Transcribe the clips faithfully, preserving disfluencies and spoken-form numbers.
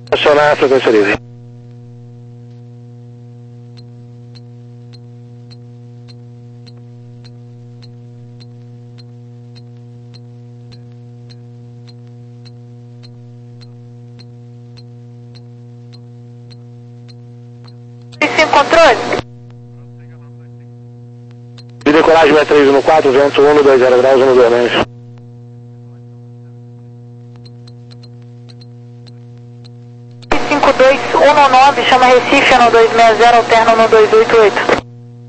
Acionar a frequência livre. Controle. De decolagem B três um quatro, vento um, dois zero graus, um dois menos. cinco dois um nove, chama Recife, um dois seis zero, alterna um dois oito oito.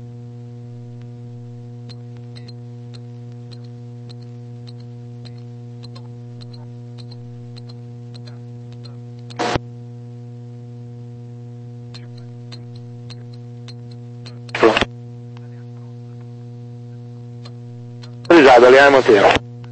Autorizado, alinhar e manter.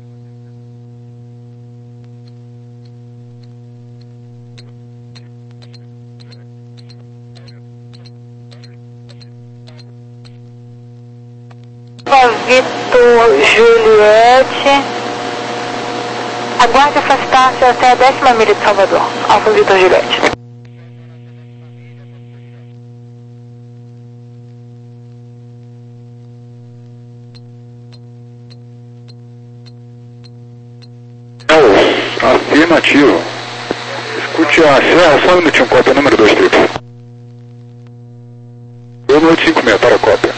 Vitor Juliette, aguarde afastar-se até a décima milha de Salvador. Alfa Vitor Juliette. Afirmativo. Escute a Serra, só um minutinho, cópia número dois triplo. dois oito cinco seis, para a cópia.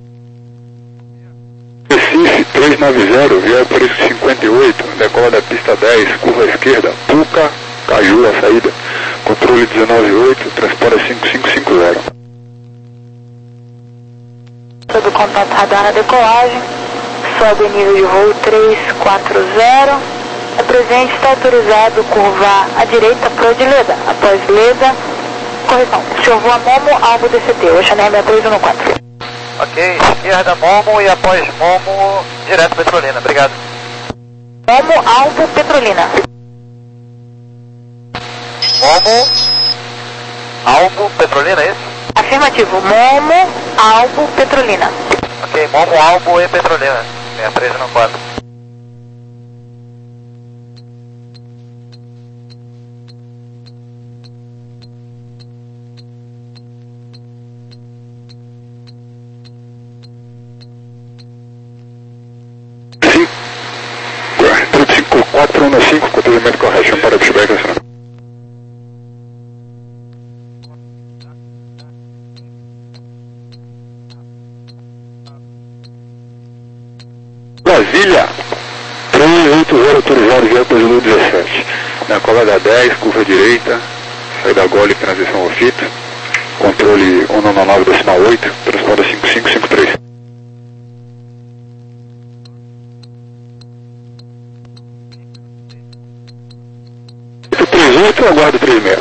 Recife trezentos e noventa, via por isso cinquenta e oito, decola da pista dez, curva esquerda, Puca, Caju, a saída. Controle dezenove oito, transporte cinco cinco cinco zero. Todo contato radar na decolagem, sobe nível de voo três quatro zero. A presente está autorizado curvar à direita para de Leda. Após Leda, correção. Senhor voa Momo, alvo D C T, Oceaner seis três um quatro. Ok, esquerda Momo e após Momo, direto Petrolina, obrigado. Momo, alvo Petrolina. Momo, alvo Petrolina, é isso? Afirmativo, Momo, alvo Petrolina. Ok, Momo, alvo e Petrolina, seis três um quatro. quatro um cinco, controle correto, para o pushback, acionado. Brasília, três oito zero, autorizado, via Brasil dezessete. Na cola da dez, curva direita, saída Gole, transição ao fito. Controle cento e noventa e nove, decimal oito, transporte cinco cinco cinco três. três oito, aguardo três seis.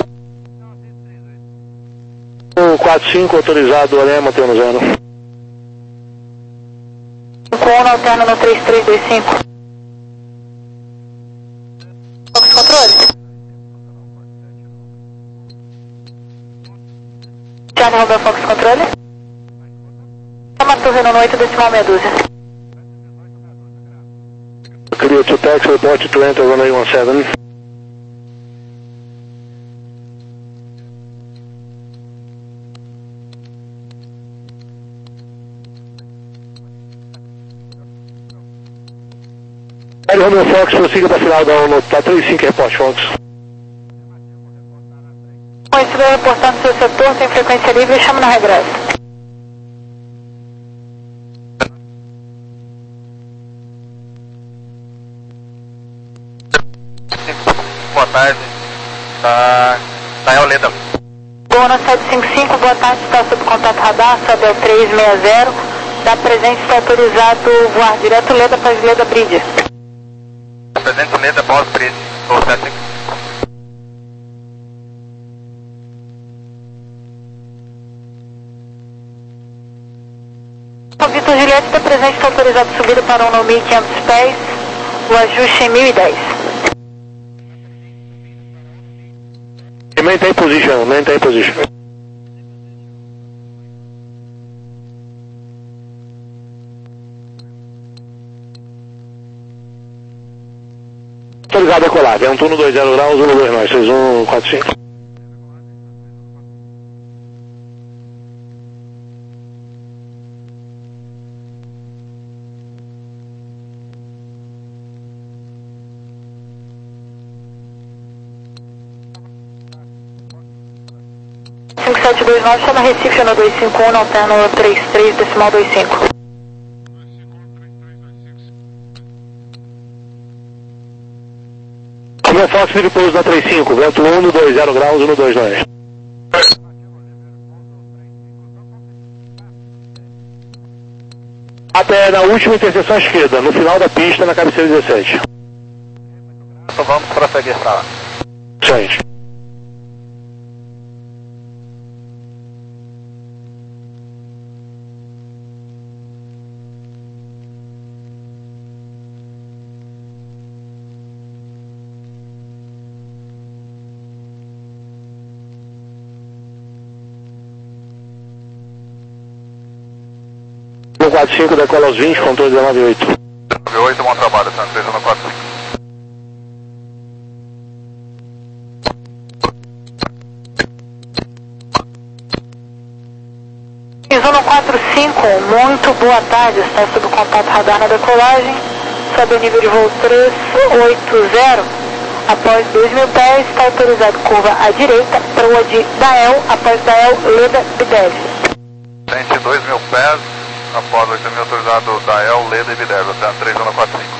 um quatro cinco, autorizado, alinhar e manter no zero. cinco um, alterna no três três dois cinco. Fox controle. Charlie Robert Fox controle. Chama Torre no oito, decimal meia dúzia. Clear to taxi, report to enter runway one seven. Charlie Romeo Fox, prossiga para final da ONU, tá três cinco, reporte Fox. Conhecido reportando seu setor, tem frequência livre, chama na regresso. Boa tarde, tá, tá em Olinda. Bona sete cinco cinco, boa tarde, está sob contato radar, sobe ao três seis zero. Da presente está autorizado voar direto Leda para Leda Bridge. Presente Leda, Boss Bridge, ou sete cinco. O Vitor Juliette está presente, está autorizado subida para um mil e quinhentos pés, o ajuste em mil e dez. Maintain position, maintain position. Autorizado a decolar, é um turno dois zero graus, um dois nove, seis um quatro cinco. cinco sete dois nove, chama Recife no dois cinco um, alterno trinta e três, decimal vinte e cinco. Como Fox de pouso na trinta e cinco, vento um, dois zero graus, um dois nove. Até na última interseção à esquerda, no final da pista, na cabeceira dezessete. Então vamos prosseguir para lá. Gente. um quatro cinco, decola aos vinte, controle dezenove oito. dezenove oito, bom trabalho, Santa Teresa no quatro cinco. Zona quatro cinco, muito boa tarde, está sob contato radar na decolagem, sobe nível de voo três oito zero, após dois mil pés, está autorizado curva à direita, para o de Dael, após Dael, Leda e Bidev. Frente dois mil pés, após oito mil autorizado Dael, Leda e Bidev, Santa Teresa no quatro cinco.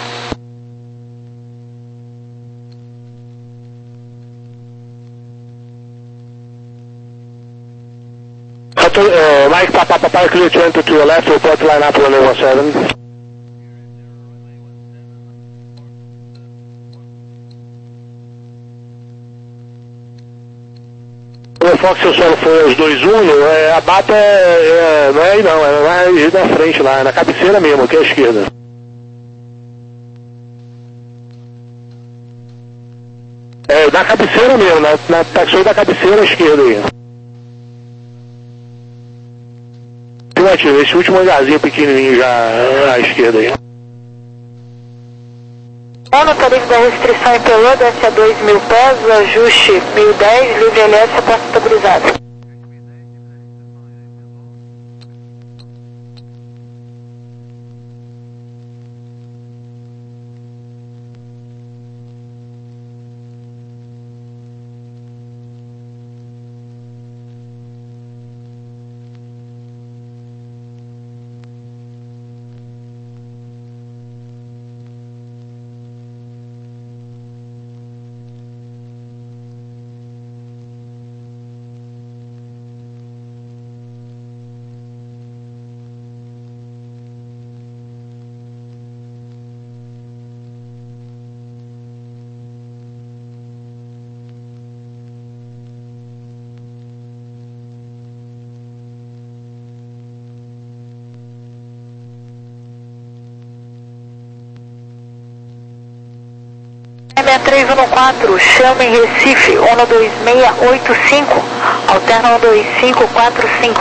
Uh, Mike Papa Papa, clear to enter to your left, report line up runway one seven. O Fox, seu solo foi aos dois um, é, a bata é, é, não é aí não, é mais na frente lá, é na cabeceira mesmo, aqui à esquerda. É, na cabeceira mesmo, na, na taxonomia da cabeceira à esquerda aí. Esse último hangarzinho pequenininho já à esquerda aí. No tarifa da restrição em Pelô, desce a dois mil pés, ajuste mil e dez, livre L S, porta estabilizada. seis três um quatro, chama em Recife, um dois seis oito cinco, alterna um dois cinco quatro cinco.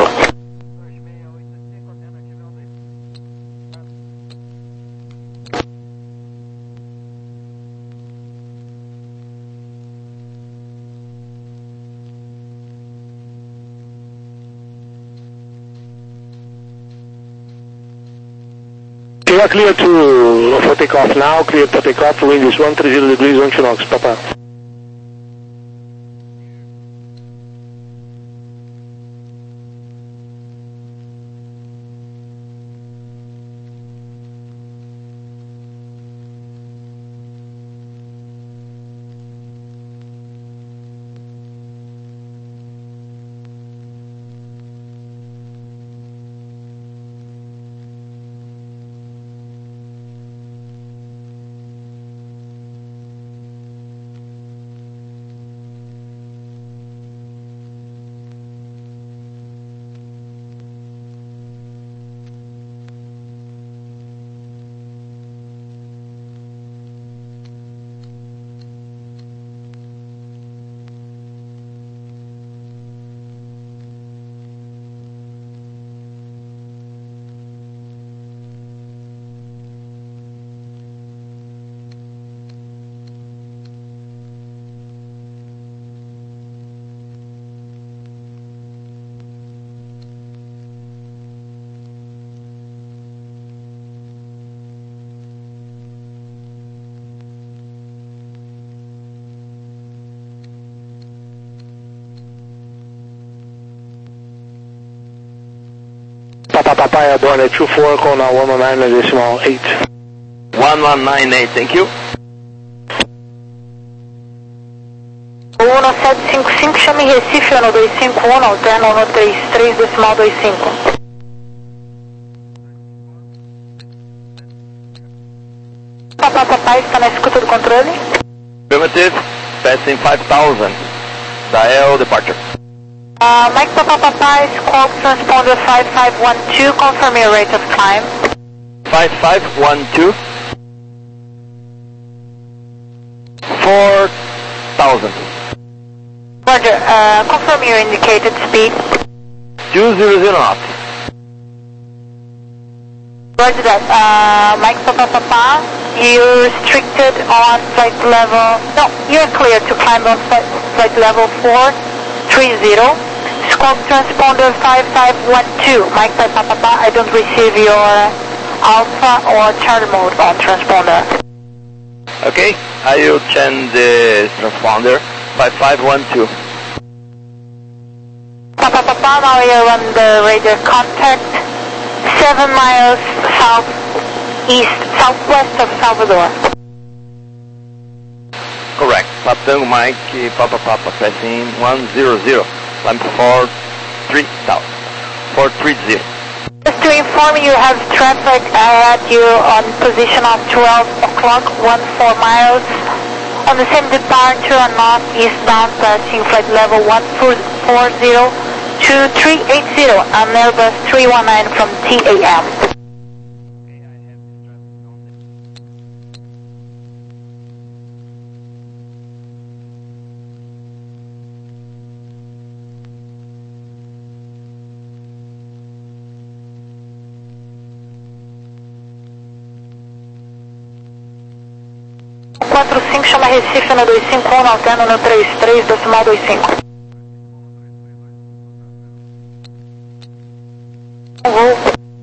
You are clear to for takeoff now, clear for takeoff, wind is one thirty degrees, one two knots, Papa. Papa Papa Airborne at two four, call now one one nine decimal eight. one one nine eight, thank you. um sete cinco cinco, chame Recife, ano dois cinco um, alterno ano trinta e três decimal vinte e cinco. Papa Papa está na escuta do controle. Affirmative, passing five thousand, dial departure. Uh, Mike Papa Papa, squawk transponder five five one two, confirm your rate of climb. five five one two. four thousand. Roger, uh, confirm your indicated speed. two hundred knots. Roger that. Uh, Mike Papa Papa, you're restricted on flight level, no, you're clear to climb on flight, flight level four three zero. Squawk transponder five five one two. Mike Papa Papa, I don't receive your alpha or charter mode on transponder. Okay, I will change the transponder five five one two. Papa Papa, now you're on the radar contact seven miles southeast, southwest of Salvador. Correct. Tango Mike, Papa Papa, passing one hundred, climb four three thousand, four three zero. Just to inform you, you have traffic at you on position of twelve o'clock, one four miles. On the same departure on northeastbound, passing flight level one four zero two three eight zero on Airbus three one nine from T A M. quatro cinco, chama Recife no dois cinco um, alterno no trinta e três decimal vinte e cinco. Vou.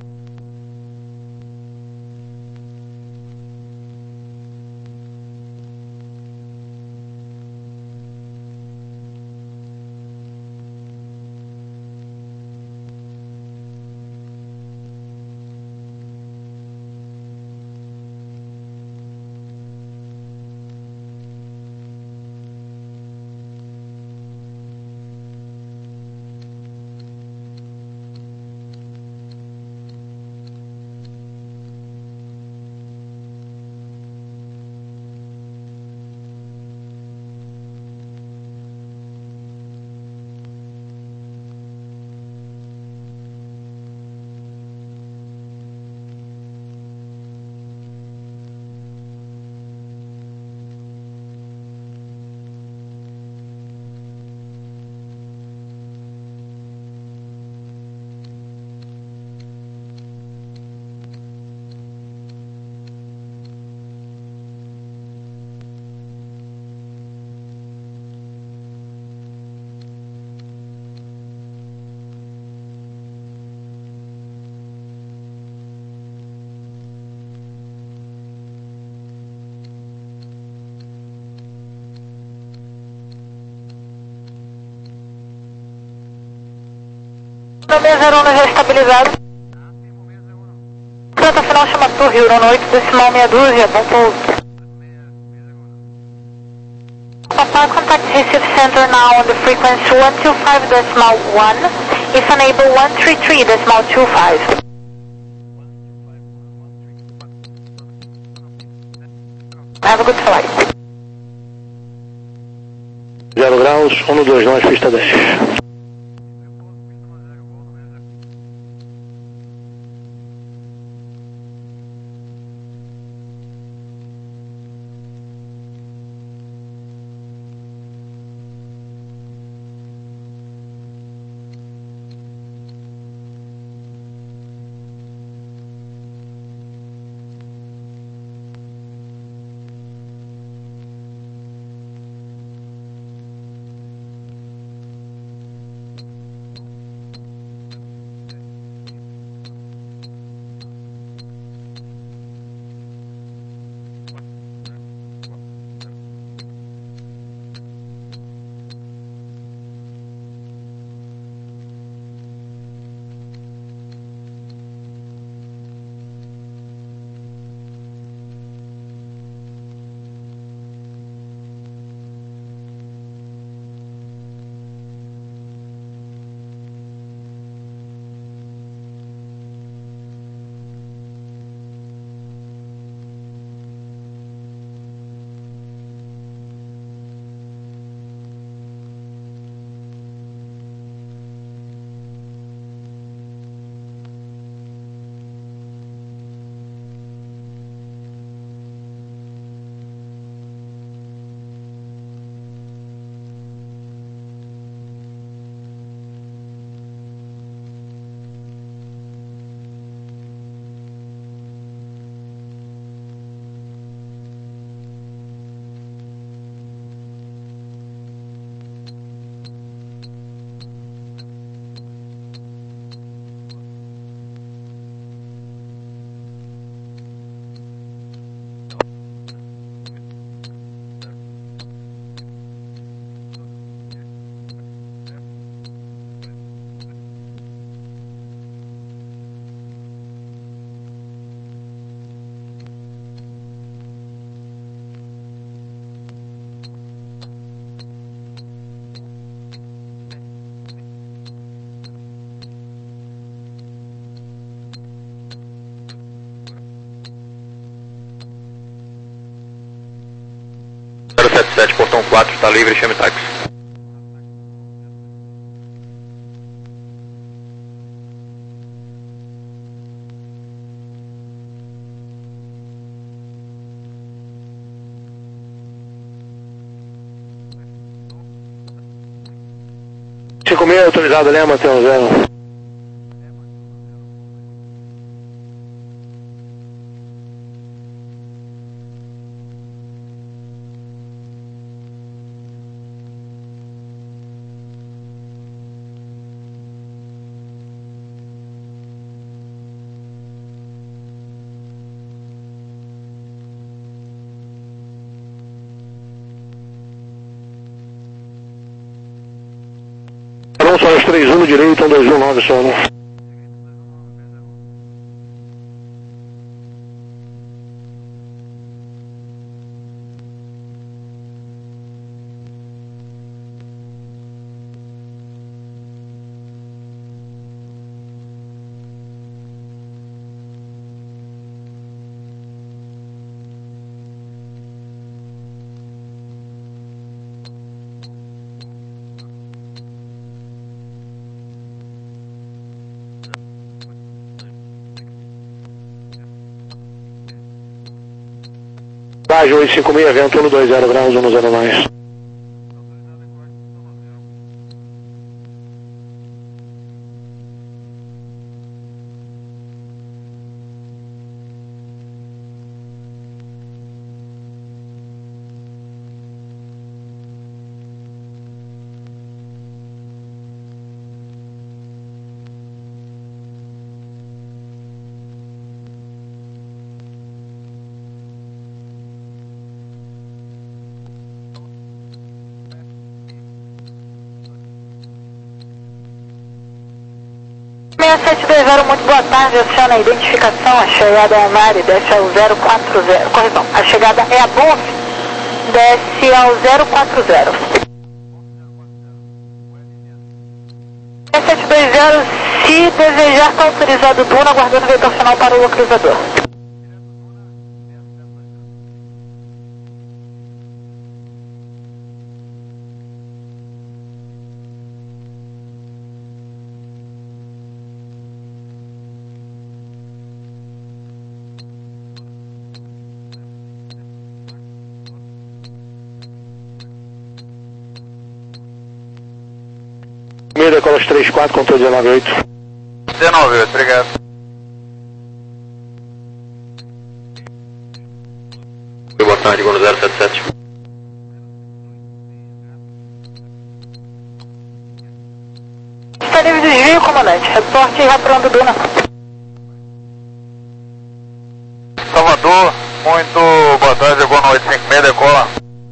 zero um já estabilizado. Planta final chama Torre, Urano oito decimal meia dúzia, bom pouso. Papa, contact Recife Center now on the frequency one two five decimal one. If unable, one three three decimal two five. Have a good flight. zero graus, um dois nove, pista dez. sete sete, portão quatro, está livre, chame táxi. cinco meia autorizado, né, Matheus? Zero. Não, só os três um no direito, um dois um nove só, né? Baixo oito cinco seis, vento um dois zero graus, um zero mais. seis sete dois zero, muito boa tarde, aciona a identificação, a chegada é a Mari, desce ao zero quatro zero, correção, a chegada é a Bonf, desce ao zero quatro zero. seis sete dois zero, se desejar, está autorizado Duna, aguardando o vetor final para o localizador. Meia decola três quatro, controle dezenove oito. dezenove oito, obrigado. Boa tarde, Golo zero sete sete. Está livre de desvio, comandante, reporte e reprando Duna. Salvador, muito boa tarde, Golo oito cinco seis, decola.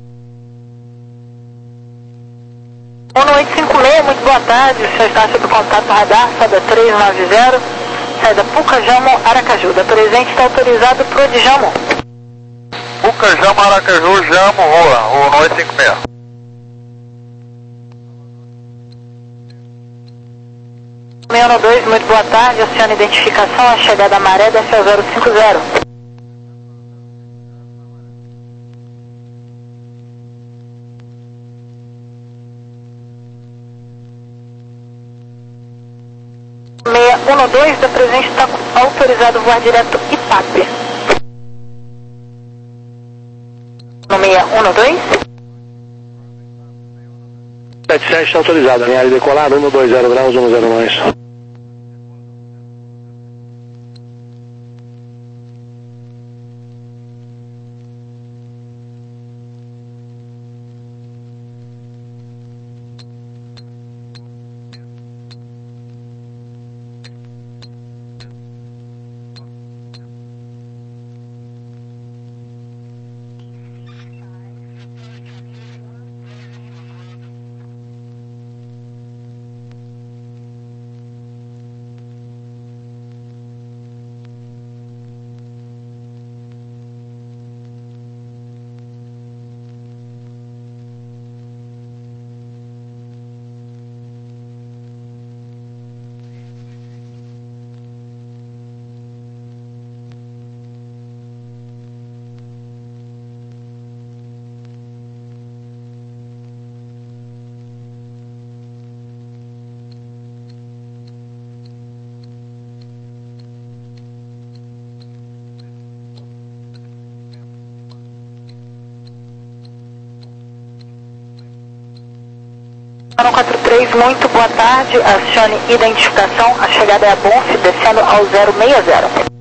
um oito cinco seis, muito boa tarde, o senhor está sob contato radar, saída três nove zero, saída Pucajamo, Aracaju, da presente está autorizado pro de Jamo. Pucajamo, Aracaju, Jamo, rua, o oito cinco seis. seis um dois, muito boa tarde, aciona identificação, a chegada da Maré, desce ao zero cinco zero. seis um dois, da presente está autorizado voar direto Ipape. No seis um dois. sete sete está autorizado, minha área decolada, um dois zero graus, um zero mais. um quatro três, muito boa tarde, acione identificação, a chegada é a Bonf, descendo ao zero seis zero.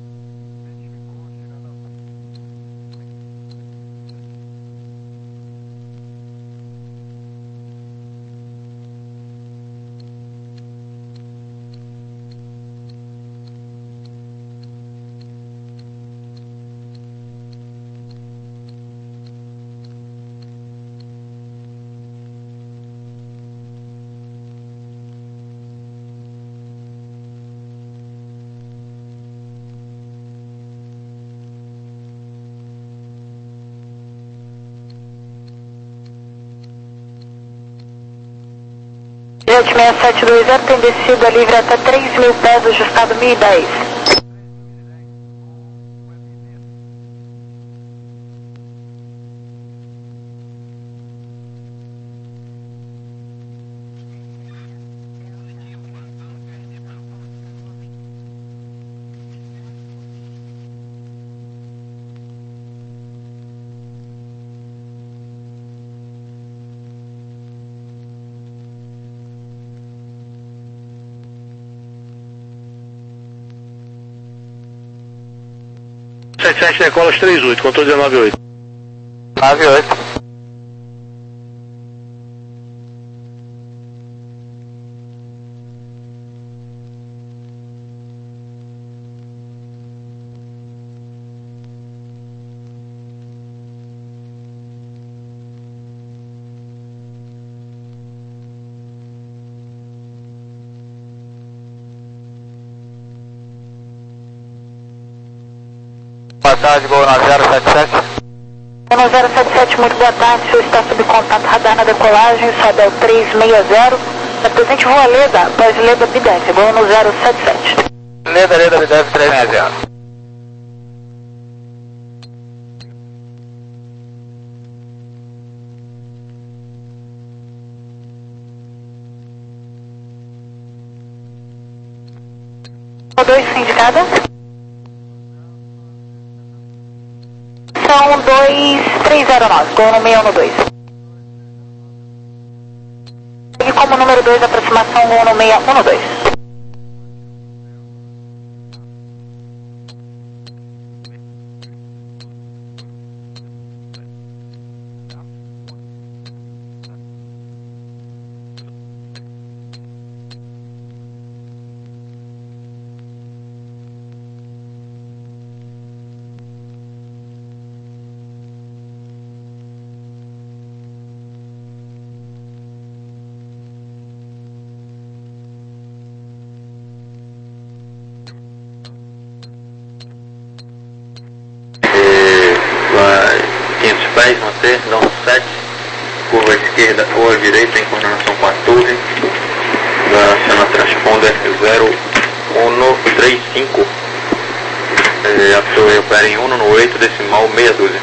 Jet seis sete dois zero tem descida livre até três mil pés, ajustado mil e dez. sete sete decola três oito, controle dezenove oito. nove oito. Boa tarde, Gol nove zero sete sete. Gol zero sete sete, muito boa tarde, o senhor está sob contato radar na decolagem, sobe ao três seis zero, represente Rua Leda, após Leda Bidef, Gol no zero sete sete. Leda, Leda, Bidef três seis zero. dois indicada. São dois três zero nove, Gol no seis um dois. E como número dois, aproximação Gol no seis um dois. quinhentos pés, manter, dá um sete, curva à esquerda ou à direita em coordenação com a torre, aciona transponder zero um três cinco, é, a torre opera em um no oito, decimal meia dúzia.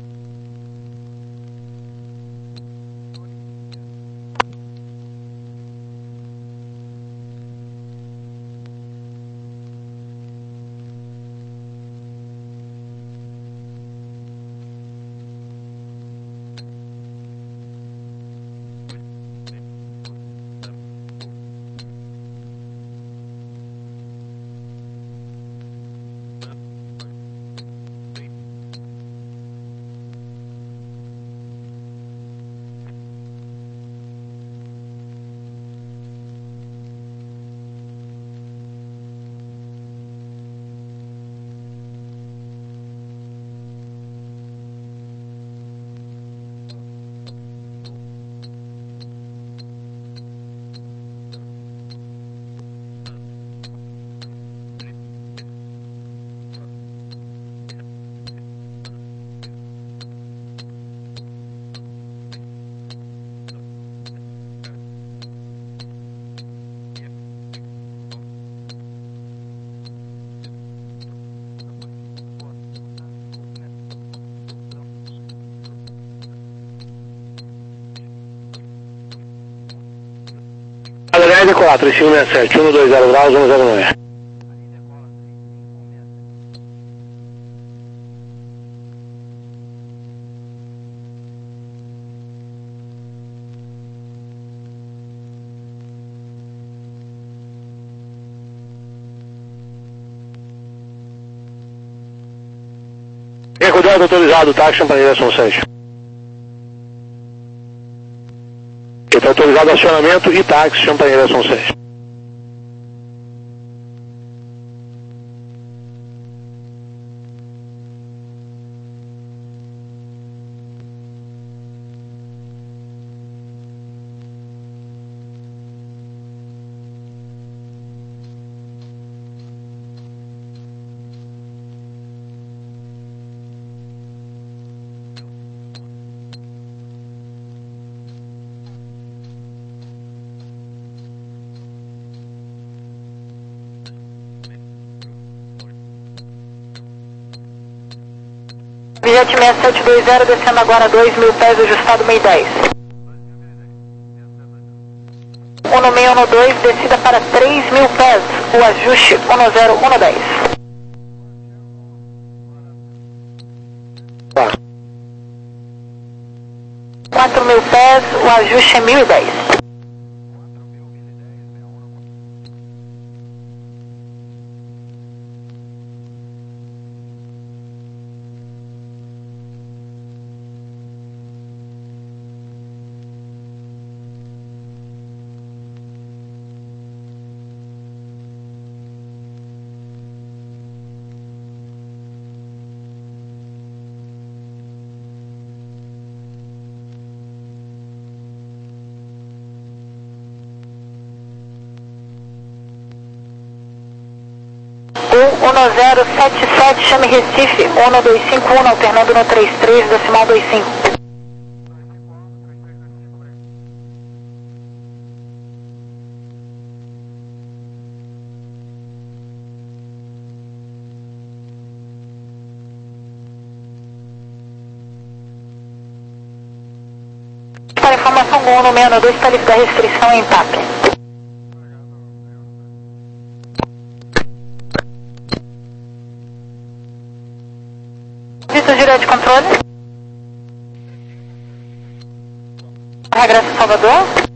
H D quatro, três cinco seis sete, um dois zero graus, um zero nove. Qualquer cuidado autorizado, táxi para direção sete. Está autorizado acionamento e táxi para direção sete. Jet seis sete dois zero, descendo agora dois mil pés, ajustado meio dez. um no meio, um no dois, descida para três mil pés, o ajuste um zero um dez. Tá. quatro mil pés, o ajuste é mil e dez. um zero sete sete, chame Recife, um dois cinco um, alternando no trinta e três, decimal vinte e cinco. Para informação, um no meio, no dois, está livre da restrição em T A P. Direto de controle. Regresso a Salvador.